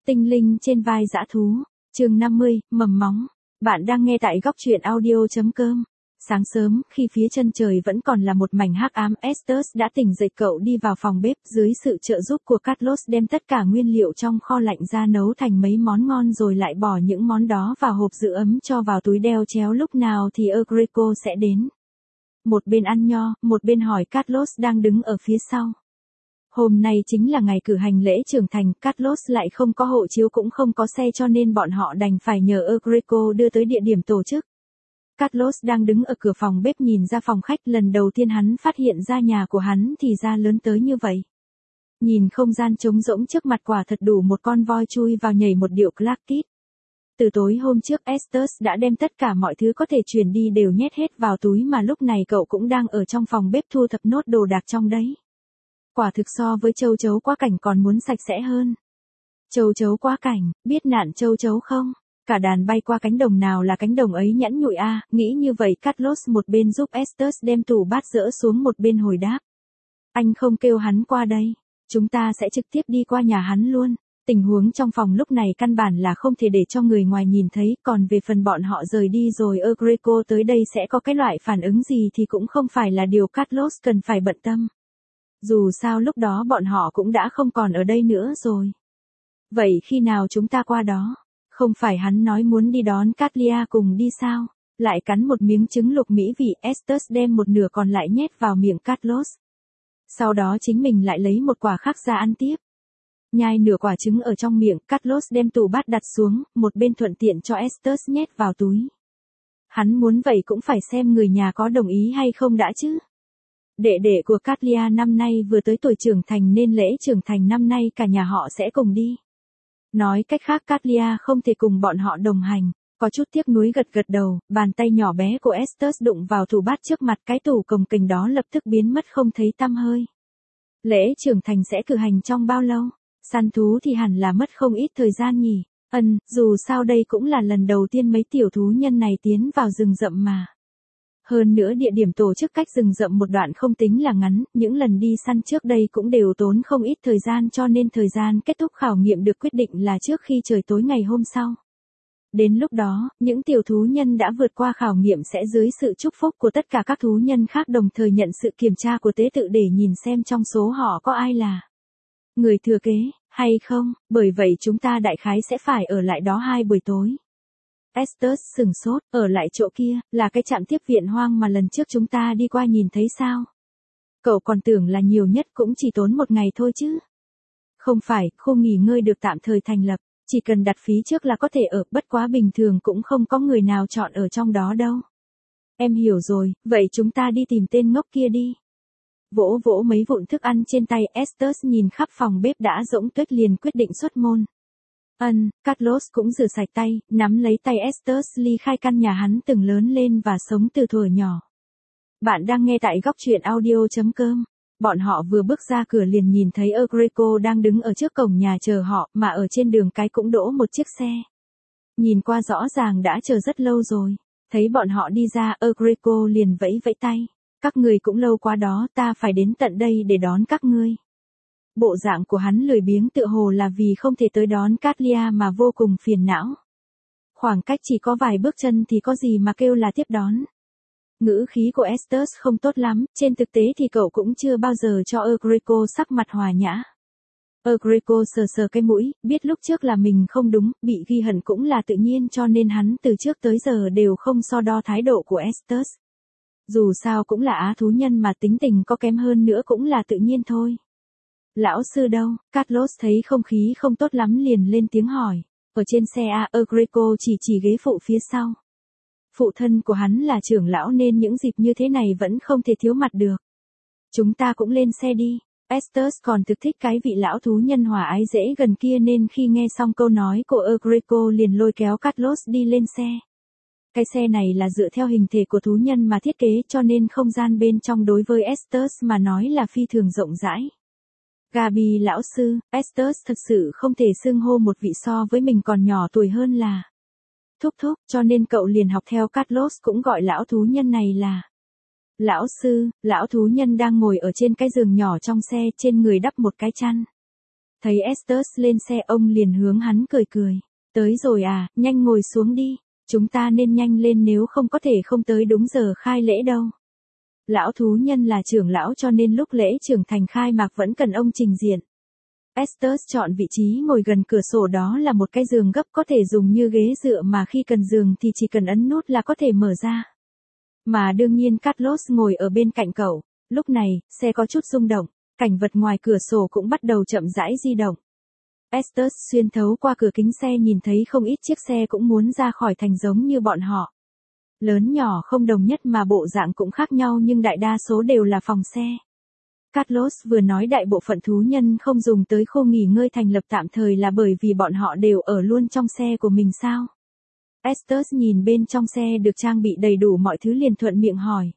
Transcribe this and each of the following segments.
Tinh linh trên vai dã thú, chương 50, mầm móng. Bạn đang nghe tại góc truyện audio.com. Sáng sớm, khi phía chân trời vẫn còn là một mảnh hắc ám, Estes đã tỉnh dậy. Cậu đi vào phòng bếp, dưới sự trợ giúp của Carlos đem tất cả nguyên liệu trong kho lạnh ra nấu thành mấy món ngon rồi lại bỏ những món đó vào hộp giữ ấm cho vào túi đeo chéo lúc nào thì Greco sẽ đến. Một bên ăn nho, một bên hỏi Carlos đang đứng ở phía sau. Hôm nay chính là ngày cử hành lễ trưởng thành, Carlos lại không có hộ chiếu cũng không có xe cho nên bọn họ đành phải nhờ Greco đưa tới địa điểm tổ chức. Carlos đang đứng ở cửa phòng bếp nhìn ra phòng khách, lần đầu tiên hắn phát hiện ra nhà của hắn thì ra lớn tới như vậy. Nhìn không gian trống rỗng trước mặt quả thật đủ một con voi chui vào nhảy một điệu Clark Kid. Từ tối hôm trước Estes đã đem tất cả mọi thứ có thể chuyển đi đều nhét hết vào túi mà lúc này cậu cũng đang ở trong phòng bếp thu thập nốt đồ đạc trong đấy. Quả thực so với châu chấu quá cảnh còn muốn sạch sẽ hơn. Châu chấu quá cảnh, biết nạn châu chấu không? Cả đàn bay qua cánh đồng nào là cánh đồng ấy nhẵn nhụi a, nghĩ như vậy Carlos một bên giúp Estes đem tủ bát dỡ xuống một bên hồi đáp. Anh không kêu hắn qua đây, chúng ta sẽ trực tiếp đi qua nhà hắn luôn. Tình huống trong phòng lúc này căn bản là không thể để cho người ngoài nhìn thấy, còn về phần bọn họ rời đi rồi Greco tới đây sẽ có cái loại phản ứng gì thì cũng không phải là điều Carlos cần phải bận tâm. Dù sao lúc đó bọn họ cũng đã không còn ở đây nữa rồi. Vậy khi nào chúng ta qua đó? Không phải hắn nói muốn đi đón Katlia cùng đi sao? Lại cắn một miếng trứng luộc mỹ vị, Estes đem một nửa còn lại nhét vào miệng Carlos. Sau đó chính mình lại lấy một quả khác ra ăn tiếp. Nhai nửa quả trứng ở trong miệng, Carlos đem tủ bát đặt xuống, một bên thuận tiện cho Estes nhét vào túi. Hắn muốn vậy cũng phải xem người nhà có đồng ý hay không đã chứ. Đệ đệ của Katlia năm nay vừa tới tuổi trưởng thành nên lễ trưởng thành năm nay cả nhà họ sẽ cùng đi. Nói cách khác Katlia không thể cùng bọn họ đồng hành, có chút tiếc nuối gật gật đầu, bàn tay nhỏ bé của Estes đụng vào tủ bát trước mặt, cái tủ cồng kềnh đó lập tức biến mất không thấy tăm hơi. Lễ trưởng thành sẽ cử hành trong bao lâu? Săn thú thì hẳn là mất không ít thời gian nhỉ? Dù sao đây cũng là lần đầu tiên mấy tiểu thú nhân này tiến vào rừng rậm mà. Hơn nữa địa điểm tổ chức cách rừng rậm một đoạn không tính là ngắn, những lần đi săn trước đây cũng đều tốn không ít thời gian cho nên thời gian kết thúc khảo nghiệm được quyết định là trước khi trời tối ngày hôm sau. Đến lúc đó, những tiểu thú nhân đã vượt qua khảo nghiệm sẽ dưới sự chúc phúc của tất cả các thú nhân khác đồng thời nhận sự kiểm tra của tế tự để nhìn xem trong số họ có ai là người thừa kế, hay không, bởi vậy chúng ta đại khái sẽ phải ở lại đó 2 buổi tối. Estes sừng sốt, ở lại chỗ kia, là cái trạm tiếp viện hoang mà lần trước chúng ta đi qua nhìn thấy sao? Cậu còn tưởng là nhiều nhất cũng chỉ tốn 1 ngày thôi chứ. Không phải, khu nghỉ ngơi được tạm thời thành lập, chỉ cần đặt phí trước là có thể ở, bất quá bình thường cũng không có người nào chọn ở trong đó đâu. Em hiểu rồi, vậy chúng ta đi tìm tên ngốc kia đi. Vỗ vỗ mấy vụn thức ăn trên tay, Estes nhìn khắp phòng bếp đã rỗng tuếch liền quyết định xuất môn. Carlos cũng rửa sạch tay, nắm lấy tay Estes ly khai căn nhà hắn từng lớn lên và sống từ thuở nhỏ. Bạn đang nghe tại góc truyện audio.com. Bọn họ vừa bước ra cửa liền nhìn thấy Greco đang đứng ở trước cổng nhà chờ họ, mà ở trên đường cái cũng đỗ một chiếc xe. Nhìn qua rõ ràng đã chờ rất lâu rồi. Thấy bọn họ đi ra, Greco liền vẫy vẫy tay. Các người cũng lâu quá đó, ta phải đến tận đây để đón các ngươi. Bộ dạng của hắn lười biếng tựa hồ là vì không thể tới đón Katlia mà vô cùng phiền não. Khoảng cách chỉ có vài bước chân thì có gì mà kêu là tiếp đón. Ngữ khí của Estes không tốt lắm, trên thực tế thì cậu cũng chưa bao giờ cho Greco sắc mặt hòa nhã. Greco sờ sờ cái mũi, biết lúc trước là mình không đúng, bị ghi hận cũng là tự nhiên cho nên hắn từ trước tới giờ đều không so đo thái độ của Estes. Dù sao cũng là á thú nhân mà tính tình có kém hơn nữa cũng là tự nhiên thôi. Lão sư đâu? Carlos thấy không khí không tốt lắm liền lên tiếng hỏi. Ở trên xe Greco chỉ ghế phụ phía sau. Phụ thân của hắn là trưởng lão nên những dịp như thế này vẫn không thể thiếu mặt được. Chúng ta cũng lên xe đi. Estes còn thực thích cái vị lão thú nhân hòa ái dễ gần kia nên khi nghe xong câu nói của Greco liền lôi kéo Carlos đi lên xe. Cái xe này là dựa theo hình thể của thú nhân mà thiết kế cho nên không gian bên trong đối với Estes mà nói là phi thường rộng rãi. Gabi lão sư, Estes thực sự không thể xưng hô một vị so với mình còn nhỏ tuổi hơn là thúc thúc, cho nên cậu liền học theo Carlos cũng gọi lão thú nhân này là lão sư. Lão thú nhân đang ngồi ở trên cái giường nhỏ trong xe, trên người đắp một cái chăn. Thấy Estes lên xe ông liền hướng hắn cười cười. Tới rồi à, nhanh ngồi xuống đi. Chúng ta nên nhanh lên nếu không có thể không tới đúng giờ khai lễ đâu. Lão thú nhân là trưởng lão cho nên lúc lễ trưởng thành khai mạc vẫn cần ông trình diện. Estes chọn vị trí ngồi gần cửa sổ, đó là một cái giường gấp có thể dùng như ghế dựa mà khi cần giường thì chỉ cần ấn nút là có thể mở ra. Mà đương nhiên Carlos ngồi ở bên cạnh cậu. Lúc này, xe có chút rung động, cảnh vật ngoài cửa sổ cũng bắt đầu chậm rãi di động. Estes xuyên thấu qua cửa kính xe nhìn thấy không ít chiếc xe cũng muốn ra khỏi thành giống như bọn họ. Lớn nhỏ không đồng nhất mà bộ dạng cũng khác nhau nhưng đại đa số đều là phòng xe. Carlos vừa nói đại bộ phận thú nhân không dùng tới khu nghỉ ngơi thành lập tạm thời là bởi vì bọn họ đều ở luôn trong xe của mình sao? Estes nhìn bên trong xe được trang bị đầy đủ mọi thứ liền thuận miệng hỏi.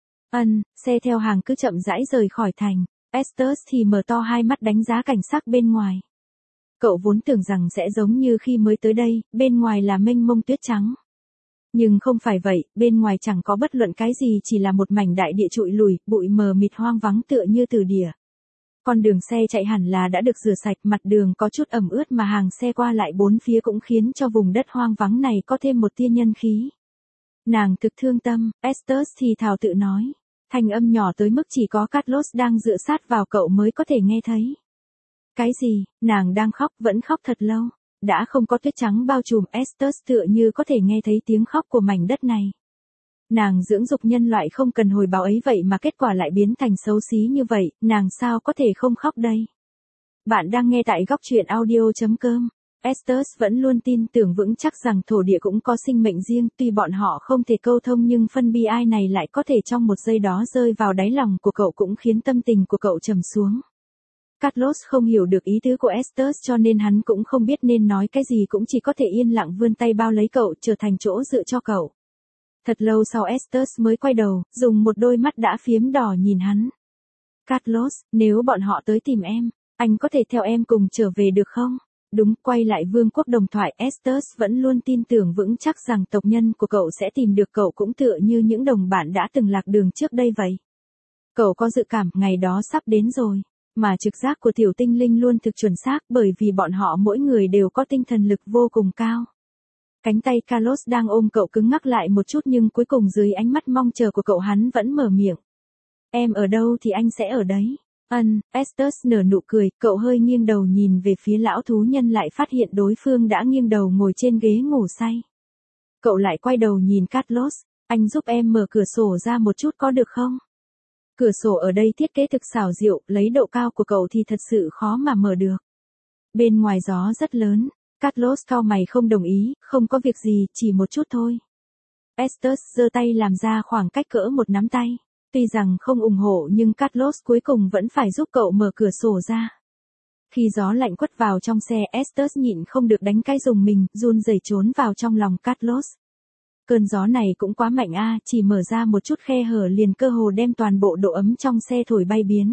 Xe theo hàng cứ chậm rãi rời khỏi thành. Estes thì mở to hai mắt đánh giá cảnh sắc bên ngoài. Cậu vốn tưởng rằng sẽ giống như khi mới tới đây, bên ngoài là mênh mông tuyết trắng. Nhưng không phải vậy, bên ngoài chẳng có bất luận cái gì, chỉ là một mảnh đại địa trụi lùi, bụi mờ mịt hoang vắng tựa như từ địa. Con đường xe chạy hẳn là đã được rửa sạch, mặt đường có chút ẩm ướt mà hàng xe qua lại bốn phía cũng khiến cho vùng đất hoang vắng này có thêm một tia nhân khí. Nàng thực thương tâm, Estes thì thào tự nói. Thanh âm nhỏ tới mức chỉ có Carlos đang dựa sát vào cậu mới có thể nghe thấy. Cái gì, nàng đang khóc, vẫn khóc thật lâu. Đã không có tuyết trắng bao trùm, Estes tựa như có thể nghe thấy tiếng khóc của mảnh đất này. Nàng dưỡng dục nhân loại không cần hồi báo ấy vậy mà kết quả lại biến thành xấu xí như vậy, nàng sao có thể không khóc đây? Bạn đang nghe tại góc truyện audio.com. Estes vẫn luôn tin tưởng vững chắc rằng thổ địa cũng có sinh mệnh riêng, tuy bọn họ không thể câu thông nhưng phân bi ai này lại có thể trong một giây đó rơi vào đáy lòng của cậu cũng khiến tâm tình của cậu trầm xuống. Carlos không hiểu được ý tứ của Estes cho nên hắn cũng không biết nên nói cái gì, cũng chỉ có thể yên lặng vươn tay bao lấy cậu trở thành chỗ dựa cho cậu. Thật lâu sau Estes mới quay đầu, dùng một đôi mắt đã phiếm đỏ nhìn hắn. Carlos, nếu bọn họ tới tìm em, anh có thể theo em cùng trở về được không? Đúng, quay lại vương quốc đồng thoại, Estes vẫn luôn tin tưởng vững chắc rằng tộc nhân của cậu sẽ tìm được cậu cũng tựa như những đồng bạn đã từng lạc đường trước đây vậy. Cậu có dự cảm ngày đó sắp đến rồi. Mà trực giác của tiểu tinh linh luôn thực chuẩn xác bởi vì bọn họ mỗi người đều có tinh thần lực vô cùng cao. Cánh tay Carlos đang ôm cậu cứng ngắc lại một chút nhưng cuối cùng dưới ánh mắt mong chờ của cậu hắn vẫn mở miệng. Em ở đâu thì anh sẽ ở đấy. Estes nở nụ cười, cậu hơi nghiêng đầu nhìn về phía lão thú nhân lại phát hiện đối phương đã nghiêng đầu ngồi trên ghế ngủ say. Cậu lại quay đầu nhìn Carlos, anh giúp em mở cửa sổ ra một chút có được không? Cửa sổ ở đây thiết kế thực xảo diệu, lấy độ cao của cậu thì thật sự khó mà mở được. Bên ngoài gió rất lớn, Carlos cau mày không đồng ý, không có việc gì, chỉ một chút thôi. Estes giơ tay làm ra khoảng cách cỡ một nắm tay. Tuy rằng không ủng hộ nhưng Carlos cuối cùng vẫn phải giúp cậu mở cửa sổ ra. Khi gió lạnh quất vào trong xe, Estes nhịn không được đánh cái rùng mình, run rẩy trốn vào trong lòng Carlos. Cơn gió này cũng quá mạnh a, chỉ mở ra một chút khe hở liền cơ hồ đem toàn bộ độ ấm trong xe thổi bay biến.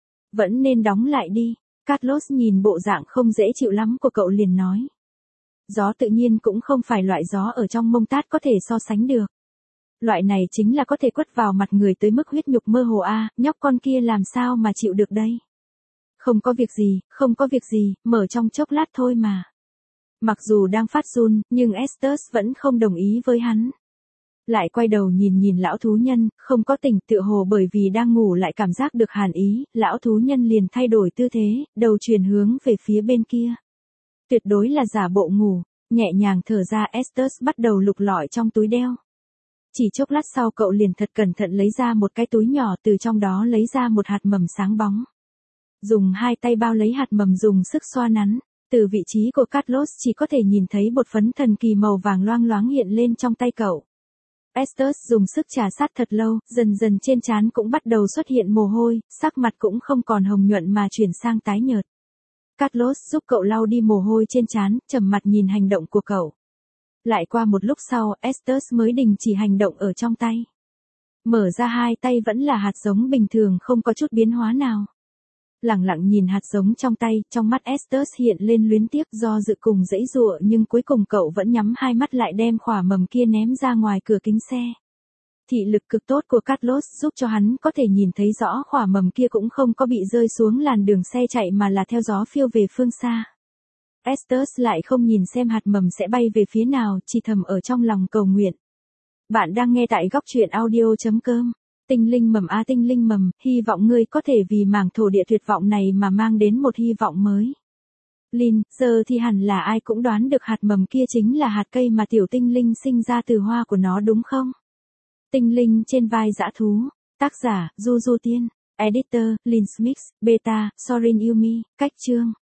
Vẫn nên đóng lại đi. Carlos nhìn bộ dạng không dễ chịu lắm của cậu liền nói. Gió tự nhiên cũng không phải loại gió ở trong mông tát có thể so sánh được. Loại này chính là có thể quất vào mặt người tới mức huyết nhục mơ hồ a, nhóc con kia làm sao mà chịu được đây. Không có việc gì, không có việc gì, mở trong chốc lát thôi mà. Mặc dù đang phát run, nhưng Estes vẫn không đồng ý với hắn. Lại quay đầu nhìn lão thú nhân, không có tỉnh, tựa hồ bởi vì đang ngủ lại cảm giác được hàn ý, lão thú nhân liền thay đổi tư thế, đầu chuyển hướng về phía bên kia. Tuyệt đối là giả bộ ngủ, nhẹ nhàng thở ra Estes bắt đầu lục lọi trong túi đeo. Chỉ chốc lát sau cậu liền thật cẩn thận lấy ra một cái túi nhỏ, từ trong đó lấy ra một hạt mầm sáng bóng. Dùng hai tay bao lấy hạt mầm dùng sức xoa nắn. Từ vị trí của Carlos chỉ có thể nhìn thấy bột phấn thần kỳ màu vàng loang loáng hiện lên trong tay cậu. Estes dùng sức trà sát thật lâu, dần dần trên trán cũng bắt đầu xuất hiện mồ hôi, sắc mặt cũng không còn hồng nhuận mà chuyển sang tái nhợt. Carlos giúp cậu lau đi mồ hôi trên trán, trầm mặt nhìn hành động của cậu. Lại qua một lúc sau, Estes mới đình chỉ hành động ở trong tay. Mở ra hai tay vẫn là hạt giống bình thường, không có chút biến hóa nào. Lẳng lặng nhìn hạt giống trong tay, trong mắt Estes hiện lên luyến tiếc, do dự cùng dãy dụa nhưng cuối cùng cậu vẫn nhắm hai mắt lại đem quả mầm kia ném ra ngoài cửa kính xe. Thị lực cực tốt của Carlos giúp cho hắn có thể nhìn thấy rõ quả mầm kia cũng không có bị rơi xuống làn đường xe chạy mà là theo gió phiêu về phương xa. Estes lại không nhìn xem hạt mầm sẽ bay về phía nào, chỉ thầm ở trong lòng cầu nguyện. Bạn đang nghe tại góc truyện audio.com. Tinh linh mầm a tinh linh mầm, hy vọng ngươi có thể vì mảng thổ địa tuyệt vọng này mà mang đến một hy vọng mới. Lin, giờ thì hẳn là ai cũng đoán được hạt mầm kia chính là hạt cây mà tiểu tinh linh sinh ra từ hoa của nó đúng không? Tinh linh trên vai dã thú. Tác giả, Du Du Tiên. Editor, Lin Smith. Beta, Sorin Yumi. Cách chương.